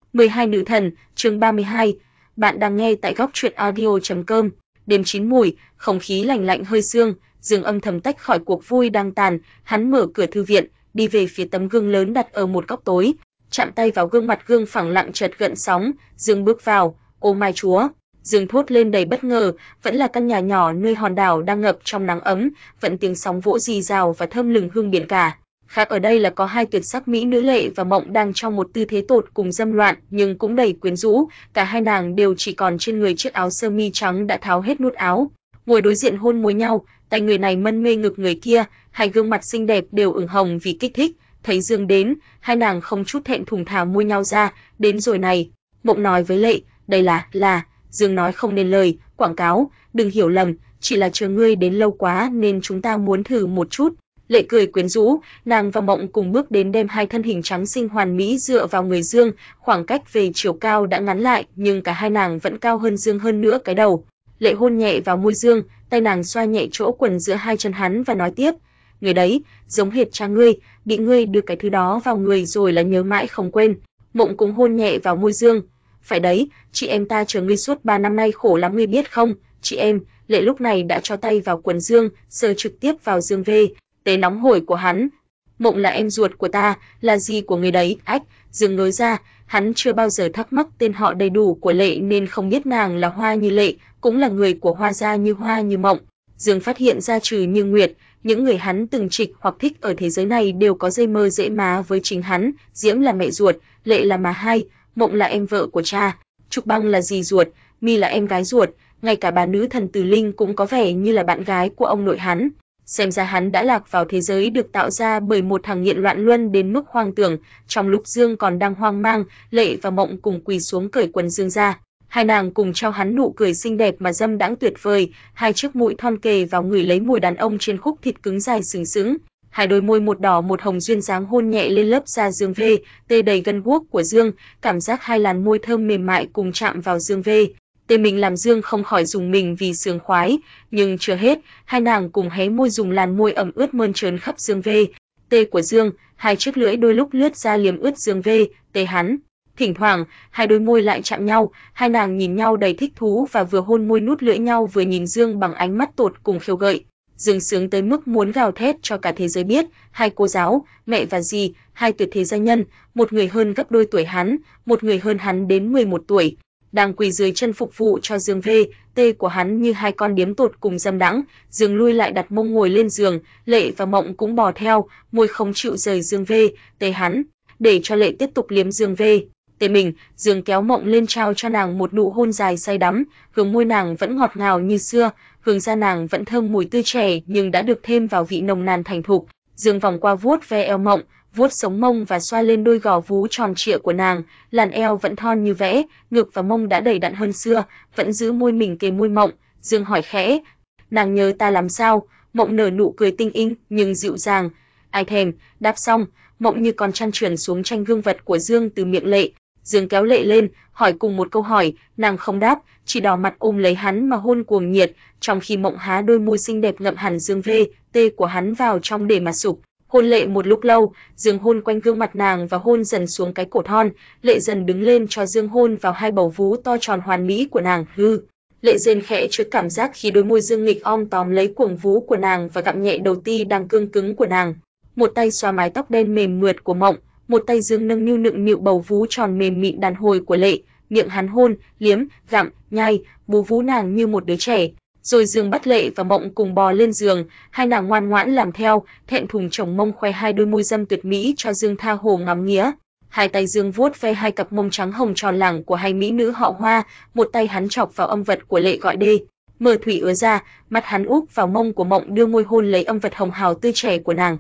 12 nữ thần, chương 32. Bạn đang nghe tại góc truyện audio.com. Đêm chín mùi, không khí lạnh lạnh hơi sương, Dương âm thầm tách khỏi cuộc vui đang tàn, hắn mở cửa thư viện, đi về phía tấm gương lớn đặt ở một góc tối, chạm tay vào gương mặt gương phẳng lặng chợt gợn sóng, Dương bước vào, "Ô mai chúa!" Dương thốt lên đầy bất ngờ, vẫn là căn nhà nhỏ nơi hòn đảo đang ngập trong nắng ấm, vẫn tiếng sóng vỗ rì rào và thơm lừng hương biển cả. Khác ở đây là có hai tuyệt sắc mỹ nữ Lệ và Mộng đang trong một tư thế tột cùng dâm loạn nhưng cũng đầy quyến rũ, cả hai nàng đều chỉ còn trên người chiếc áo sơ mi trắng đã tháo hết nút áo, ngồi đối diện hôn môi nhau, tay người này mân mê ngực người kia, hai gương mặt xinh đẹp đều ửng hồng vì kích thích. Thấy Dương đến, hai nàng không chút thẹn thùng thả môi nhau ra, "Đến rồi này." Mộng nói với Lệ, "Đây là." Dương nói không nên lời, "Quảng cáo, đừng hiểu lầm, chỉ là chờ ngươi đến lâu quá nên chúng ta muốn thử một chút." Lệ cười quyến rũ, nàng và Mộng cùng bước đến đem hai thân hình trắng xinh hoàn mỹ dựa vào người Dương, khoảng cách về chiều cao đã ngắn lại, nhưng cả hai nàng vẫn cao hơn Dương hơn nữa cái đầu. Lệ hôn nhẹ vào môi Dương, tay nàng xoa nhẹ chỗ quần giữa hai chân hắn và nói tiếp, "Người đấy, giống hệt cha ngươi, bị ngươi đưa cái thứ đó vào người rồi là nhớ mãi không quên." Mộng cũng hôn nhẹ vào môi Dương, "Phải đấy, chị em ta chờ ngươi suốt 3 năm nay khổ lắm ngươi biết không, chị em." Lệ lúc này đã cho tay vào quần Dương, sờ trực tiếp vào Dương V tế nóng hổi của hắn. "Mộng là em ruột của ta, là gì của người đấy?" Ách, Dương ngớ ra, hắn chưa bao giờ thắc mắc tên họ đầy đủ của Lệ nên không biết nàng là Hoa Như Lệ, cũng là người của Hoa gia như Hoa Như Mộng. Dương phát hiện ra trừ Như Nguyệt, những người hắn từng trịch hoặc thích ở thế giới này đều có dây mơ dễ má với chính hắn, Diễm là mẹ ruột, Lệ là má hai, Mộng là em vợ của cha, Trúc Băng là dì ruột, Mi là em gái ruột, ngay cả bà nữ thần Từ Linh cũng có vẻ như là bạn gái của ông nội hắn. Xem ra hắn đã lạc vào thế giới được tạo ra bởi một thằng nghiện loạn luân đến mức hoang tưởng. Trong lúc Dương còn đang hoang mang, Lệ và Mộng cùng quỳ xuống cởi quần Dương ra. Hai nàng cùng trao hắn nụ cười xinh đẹp mà dâm đãng tuyệt vời, hai chiếc mũi thon kề vào người lấy mùi đàn ông trên khúc thịt cứng dài sừng sững. Hai đôi môi một đỏ một hồng duyên dáng hôn nhẹ lên lớp da Dương V, tê đầy gân guốc của Dương, cảm giác hai làn môi thơm mềm mại cùng chạm vào Dương V. Tê mình làm Dương không khỏi rùng mình vì sướng khoái, nhưng chưa hết, hai nàng cùng hé môi dùng làn môi ẩm ướt mơn trớn khắp Dương V, tê của Dương, hai chiếc lưỡi đôi lúc lướt ra liếm ướt Dương V, tê hắn. Thỉnh thoảng, hai đôi môi lại chạm nhau, hai nàng nhìn nhau đầy thích thú và vừa hôn môi nút lưỡi nhau vừa nhìn Dương bằng ánh mắt tột cùng khiêu gợi. Dương sướng tới mức muốn gào thét cho cả thế giới biết, hai cô giáo, mẹ và dì, hai tuyệt thế gia nhân, một người hơn gấp đôi tuổi hắn, một người hơn hắn đến 11 tuổi, đang quỳ dưới chân phục vụ cho Dương V, tê của hắn như hai con điếm tột cùng dâm đãng. Dương lui lại đặt mông ngồi lên giường, Lệ và Mộng cũng bò theo, môi không chịu rời Dương V, tê hắn, để cho Lệ tiếp tục liếm Dương V. Tê mình, Dương kéo Mộng lên trao cho nàng một nụ hôn dài say đắm, hương môi nàng vẫn ngọt ngào như xưa, hương da nàng vẫn thơm mùi tươi trẻ nhưng đã được thêm vào vị nồng nàn thành thục. Dương vòng qua vuốt ve eo Mộng, vuốt sống mông và xoa lên đôi gò vú tròn trịa của nàng, làn eo vẫn thon như vẽ, ngực và mông đã đầy đặn hơn xưa, vẫn giữ môi mình kề môi Mộng. Dương hỏi khẽ, "Nàng nhớ ta làm sao?" Mộng nở nụ cười tinh ý nhưng dịu dàng, "Ai thèm." Đáp xong, Mộng như con chăn trườn xuống tranh gương vật của Dương từ miệng Lệ. Dương kéo Lệ lên, hỏi cùng một câu hỏi, nàng không đáp, chỉ đỏ mặt ôm lấy hắn mà hôn cuồng nhiệt, trong khi Mộng há đôi môi xinh đẹp ngậm hẳn Dương V, tê của hắn vào trong để mà sụp. Hôn Lệ một lúc lâu, Dương hôn quanh gương mặt nàng và hôn dần xuống cái cổ thon, Lệ dần đứng lên cho Dương hôn vào hai bầu vú to tròn hoàn mỹ của nàng. Lệ rên khẽ trước cảm giác khi đôi môi Dương nghịch tóm lấy cuồng vú của nàng và gặm nhẹ đầu ti đang cương cứng của nàng. Một tay xoa mái tóc đen mềm mượt của Mộng, một tay Dương nâng niu nựng nịu bầu vú tròn mềm mịn đàn hồi của Lệ, miệng hắn hôn, liếm, gặm, nhai, bú vú nàng như một đứa trẻ. Rồi Dương bắt Lệ và Mộng cùng bò lên giường, hai nàng ngoan ngoãn làm theo, thẹn thùng chồng mông khoe hai đôi môi dâm tuyệt mỹ cho Dương tha hồ ngắm nghía. Hai tay Dương vuốt ve hai cặp mông trắng hồng tròn lẳng của hai mỹ nữ họ Hoa, một tay hắn chọc vào âm vật của Lệ gọi đê. Mờ thủy ứa ra, mắt hắn úp vào mông của Mộng đưa môi hôn lấy âm vật hồng hào tươi trẻ của nàng.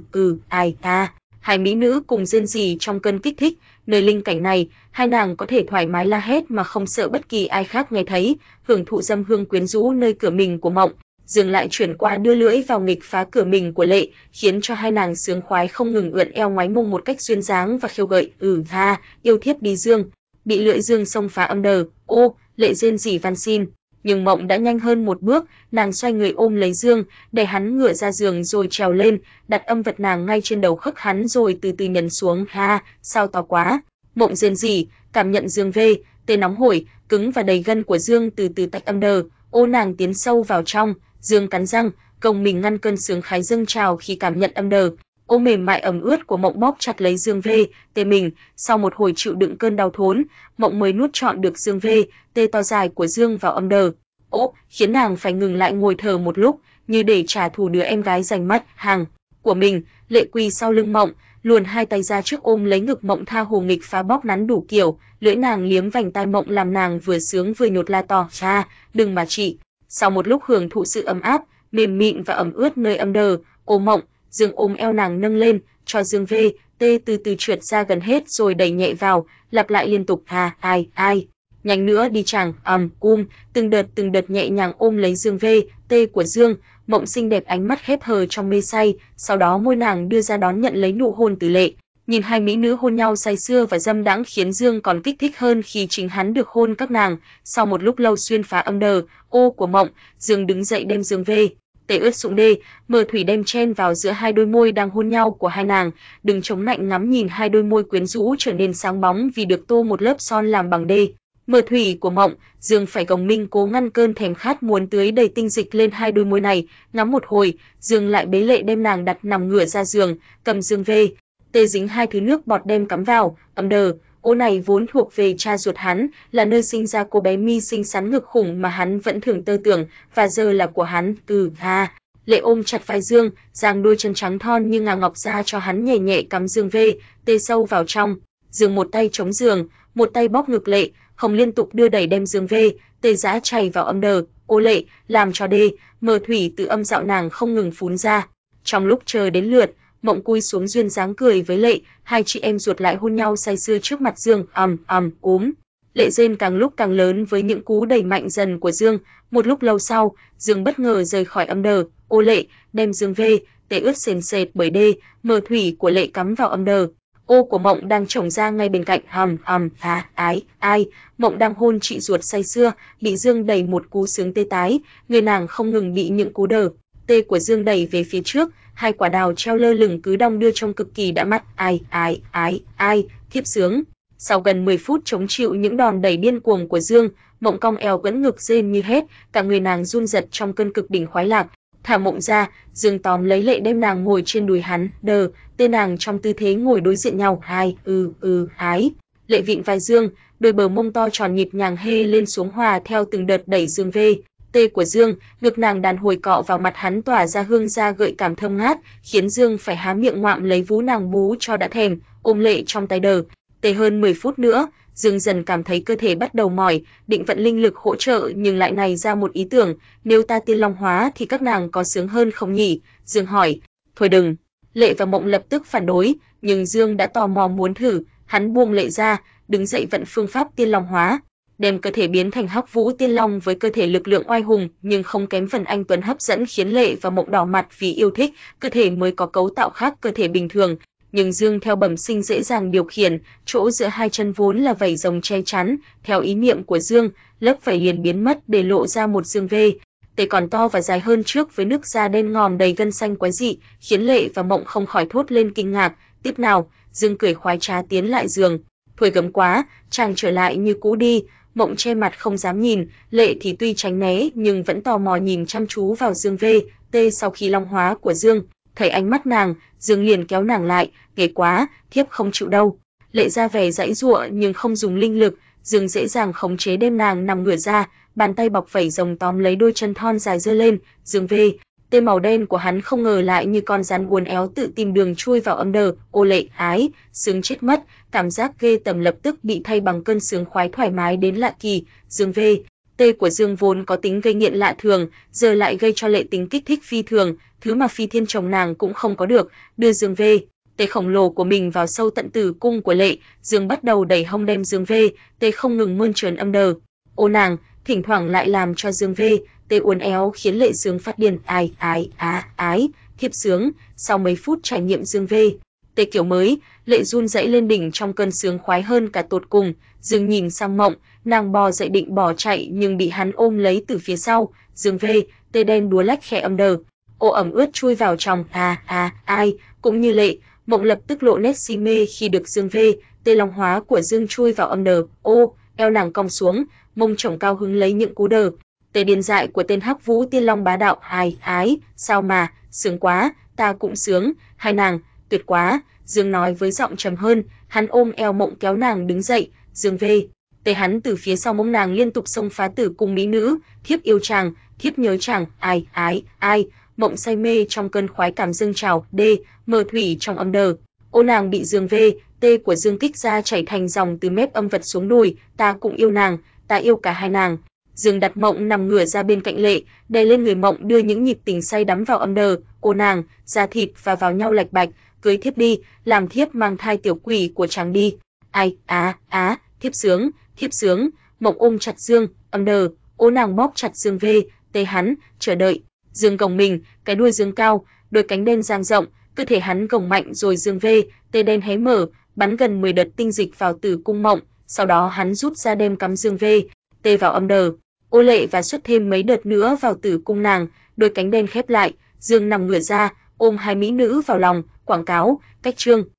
Ai ta. Hai mỹ nữ cùng rên rỉ trong cơn kích thích, nơi linh cảnh này, hai nàng có thể thoải mái la hét mà không sợ bất kỳ ai khác nghe thấy, hưởng thụ dâm hương quyến rũ nơi cửa mình của Mộng. Dương lại chuyển qua đưa lưỡi vào nghịch phá cửa mình của Lệ, khiến cho hai nàng sướng khoái không ngừng ưỡn eo ngoáy mông một cách duyên dáng và khiêu gợi. Yêu thiếp đi Dương. Bị lưỡi Dương xông phá âm đờ, Lệ rên rỉ van xin. Nhưng Mộng đã nhanh hơn một bước, nàng xoay người ôm lấy Dương, để hắn ngửa ra giường rồi trèo lên, đặt âm vật nàng ngay trên đầu khấc hắn rồi từ từ nhấn xuống. Sao to quá. Mộng rên rỉ, cảm nhận Dương V, tê nóng hổi, cứng và đầy gân của Dương từ từ tách âm đờ. Ô nàng tiến sâu vào trong, Dương cắn răng, gồng mình ngăn cơn sướng khái dâng trào khi cảm nhận âm đờ. Ô mềm mại ẩm ướt của Mộng bóp chặt lấy Dương V, tê mình, sau một hồi chịu đựng cơn đau thốn, Mộng mới nuốt trọn được Dương V, tê to dài của Dương vào âm đờ. Ô, khiến nàng phải ngừng lại ngồi thở một lúc, như để trả thù đứa em gái giành mất hàng của mình. Lệ quỳ sau lưng Mộng, luồn hai tay ra trước ôm lấy ngực Mộng tha hồ nghịch phá bóp nắn đủ kiểu, lưỡi nàng liếm vành tai Mộng làm nàng vừa sướng vừa nhột la to, "Cha, đừng mà chị." Sau một lúc hưởng thụ sự ấm áp, mềm mịn và ẩm ướt nơi âm đờ, ô Mộng, Dương ôm eo nàng nâng lên, cho Dương V, tê từ từ trượt ra gần hết rồi đẩy nhẹ vào, lặp lại liên tục, ai, ai. Nhanh nữa đi chàng, từng đợt nhẹ nhàng ôm lấy Dương V, tê của Dương. Mộng xinh đẹp ánh mắt khép hờ trong mê say, sau đó môi nàng đưa ra đón nhận lấy nụ hôn từ Lệ. Nhìn hai mỹ nữ hôn nhau say sưa và dâm đãng khiến Dương còn kích thích hơn khi chính hắn được hôn các nàng. Sau một lúc lâu xuyên phá âm đờ, ô của Mộng, Dương đứng dậy đem Dương V, tê ướt sũng đê, mờ thủy đem chen vào giữa hai đôi môi đang hôn nhau của hai nàng, đừng chống nạnh ngắm nhìn hai đôi môi quyến rũ trở nên sáng bóng vì được tô một lớp son làm bằng đê. Mờ thủy của Mộng, Dương phải gồng mình cố ngăn cơn thèm khát muốn tưới đầy tinh dịch lên hai đôi môi này. Ngắm một hồi, Dương lại bế Lệ đem nàng đặt nằm ngửa ra giường, cầm Dương V, tê dính hai thứ nước bọt đem cắm vào, âm đờ. Ô này vốn thuộc về cha ruột hắn, là nơi sinh ra cô bé mi xinh xắn ngực khủng mà hắn vẫn thường tơ tưởng, và giờ là của hắn, Lệ ôm chặt vai Dương, giang đôi chân trắng thon như ngà ngọc ra cho hắn nhẹ nhẹ cắm Dương V, tê sâu vào trong. Dương một tay chống giường, một tay bóp ngực Lệ, không liên tục đưa đẩy đem Dương V, tê giã chảy vào âm đờ. Ô Lệ, làm cho đê, mờ thủy từ âm dạo nàng không ngừng phún ra. Trong lúc chờ đến lượt, Mộng cúi xuống duyên dáng cười với Lệ, hai chị em ruột lại hôn nhau say sưa trước mặt Dương, Lệ rên càng lúc càng lớn với những cú đẩy mạnh dần của Dương. Một lúc lâu sau, Dương bất ngờ rời khỏi âm đờ. Ô Lệ, đem Dương V, tê ướt sền sệt bởi đê, mờ thủy của Lệ cắm vào âm đờ. Ô của Mộng đang chồng ra ngay bên cạnh, ai. Mộng đang hôn chị ruột say sưa, bị Dương đẩy một cú sướng tê tái, người nàng không ngừng bị những cú đờ tê của Dương đẩy về phía trước, hai quả đào treo lơ lửng cứ đong đưa trông cực kỳ đã mắt, ai, thiếp sướng. Sau gần 10 phút chống chịu những đòn đẩy điên cuồng của Dương, Mộng cong eo vẫn ngực rên như hết, cả người nàng run rẩy trong cơn cực đỉnh khoái lạc. Thả Mộng ra, Dương tóm lấy Lệ đem nàng ngồi trên đùi hắn, tê nàng trong tư thế ngồi đối diện nhau, ái. Lệ vịn vai Dương, đôi bờ mông to tròn nhịp nhàng hê lên xuống hòa theo từng đợt đẩy Dương V, tê của Dương, ngực nàng đàn hồi cọ vào mặt hắn tỏa ra hương da gợi cảm thơm ngát, khiến Dương phải há miệng ngoạm lấy vú nàng bú cho đã thèm, ôm Lệ trong tay đờ. Tê hơn 10 phút nữa, Dương dần cảm thấy cơ thể bắt đầu mỏi, định vận linh lực hỗ trợ nhưng lại nảy ra một ý tưởng, nếu ta tiên long hóa thì các nàng có sướng hơn không nhỉ? Dương hỏi. Thôi đừng. Lệ và Mộng lập tức phản đối, nhưng Dương đã tò mò muốn thử, hắn buông Lệ ra, đứng dậy vận phương pháp tiên long hóa, đem cơ thể biến thành Hắc Vũ Tiên Long với cơ thể lực lượng oai hùng nhưng không kém phần anh tuấn hấp dẫn khiến Lệ và Mộng đỏ mặt vì yêu thích, cơ thể mới có cấu tạo khác cơ thể bình thường, nhưng Dương theo bẩm sinh dễ dàng điều khiển, chỗ giữa hai chân vốn là vảy rồng che chắn, theo ý niệm của Dương, lớp vảy liền biến mất để lộ ra một Dương V, tê còn to và dài hơn trước với nước da đen ngòm đầy gân xanh quái dị, khiến Lệ và Mộng không khỏi thốt lên kinh ngạc. Tiếp nào, Dương cười khoái trá tiến lại giường. Thôi gấm quá, chàng trở lại như cũ đi. Mộng che mặt không dám nhìn, Lệ thì tuy tránh né nhưng vẫn tò mò nhìn chăm chú vào Dương V, tê sau khi long hóa của Dương. Thấy ánh mắt nàng, Dương liền kéo nàng lại, ghê quá, thiếp không chịu đâu. Lệ ra vẻ giãy giụa nhưng không dùng linh lực, Dương dễ dàng khống chế đem nàng nằm ngửa ra, bàn tay bọc vảy rồng tóm lấy đôi chân thon dài giơ lên. Dương V, tê màu đen của hắn không ngờ lại như con rắn uốn éo tự tìm đường chui vào âm đờ. Ô Lệ, ái, sướng chết mất, cảm giác ghê tởm lập tức bị thay bằng cơn sướng khoái thoải mái đến lạ kỳ. Dương V, tê của Dương vốn có tính gây nghiện lạ thường, giờ lại gây cho Lệ tính kích thích phi thường, thứ mà Phi Thiên chồng nàng cũng không có được. Đưa Dương V, tê khổng lồ của mình vào sâu tận tử cung của Lệ, Dương bắt đầu đẩy hông đem Dương V, tê không ngừng mơn trớn âm đờ. Ô nàng, thỉnh thoảng lại làm cho Dương V, tê uốn éo khiến Lệ sướng phát điên, ái, thiếp sướng. Sau mấy phút trải nghiệm Dương V, tê kiểu mới, Lệ run rẩy lên đỉnh trong cơn sướng khoái hơn cả tột cùng. Dương nhìn sang Mộng, nàng bò dậy định bỏ chạy nhưng bị hắn ôm lấy từ phía sau. Dương V, tê đen đúa lách khẽ âm đờ. Ô ẩm ướt chui vào trong, ai, cũng như Lệ, Mộng lập tức lộ nét si mê khi được Dương V, tê long hóa của Dương chui vào âm đờ, eo nàng cong xuống, mông chổng cao hứng lấy những cú đờ. Tê điên dại của tên Hắc Vũ Tiên Long bá đạo, ái, sao mà, sướng quá, ta cũng sướng, hai nàng, tuyệt quá, Dương nói với giọng trầm hơn, hắn ôm eo Mộng kéo nàng đứng dậy, Dương về. Tê hắn từ phía sau mông nàng liên tục xông phá tử cung mỹ nữ, thiếp yêu chàng, thiếp nhớ chàng, ai, Mộng say mê trong cơn khoái cảm dâng trào, mờ thủy trong âm đờ. Nàng bị Dương về, tê của Dương kích ra chảy thành dòng từ mép âm vật xuống đùi, ta cũng yêu nàng, ta yêu cả hai nàng. Dương đặt Mộng nằm ngửa ra bên cạnh Lệ, đè lên người Mộng đưa những nhịp tình say đắm vào âm đờ, nàng, da thịt và vào nhau lạch bạch, cưới thiếp đi, làm thiếp mang thai tiểu quỷ của chàng đi. Ai, thiếp sướng, Mộng ôm chặt Dương, âm đờ, nàng bóp chặt Dương về, tê hắn, chờ đợi. Dương gồng mình, cái đuôi Dương cao, đôi cánh đen dang rộng, cơ thể hắn gồng mạnh rồi Dương về, tê đen hé mở, bắn gần 10 đợt tinh dịch vào tử cung Mộng, sau đó hắn rút ra đem cắm Dương về, tê vào âm đờ. Lệ và xuất thêm mấy đợt nữa vào tử cung nàng, đôi cánh đen khép lại, Dương nằm ngửa ra, ôm hai mỹ nữ vào lòng, quảng cáo, cách trương.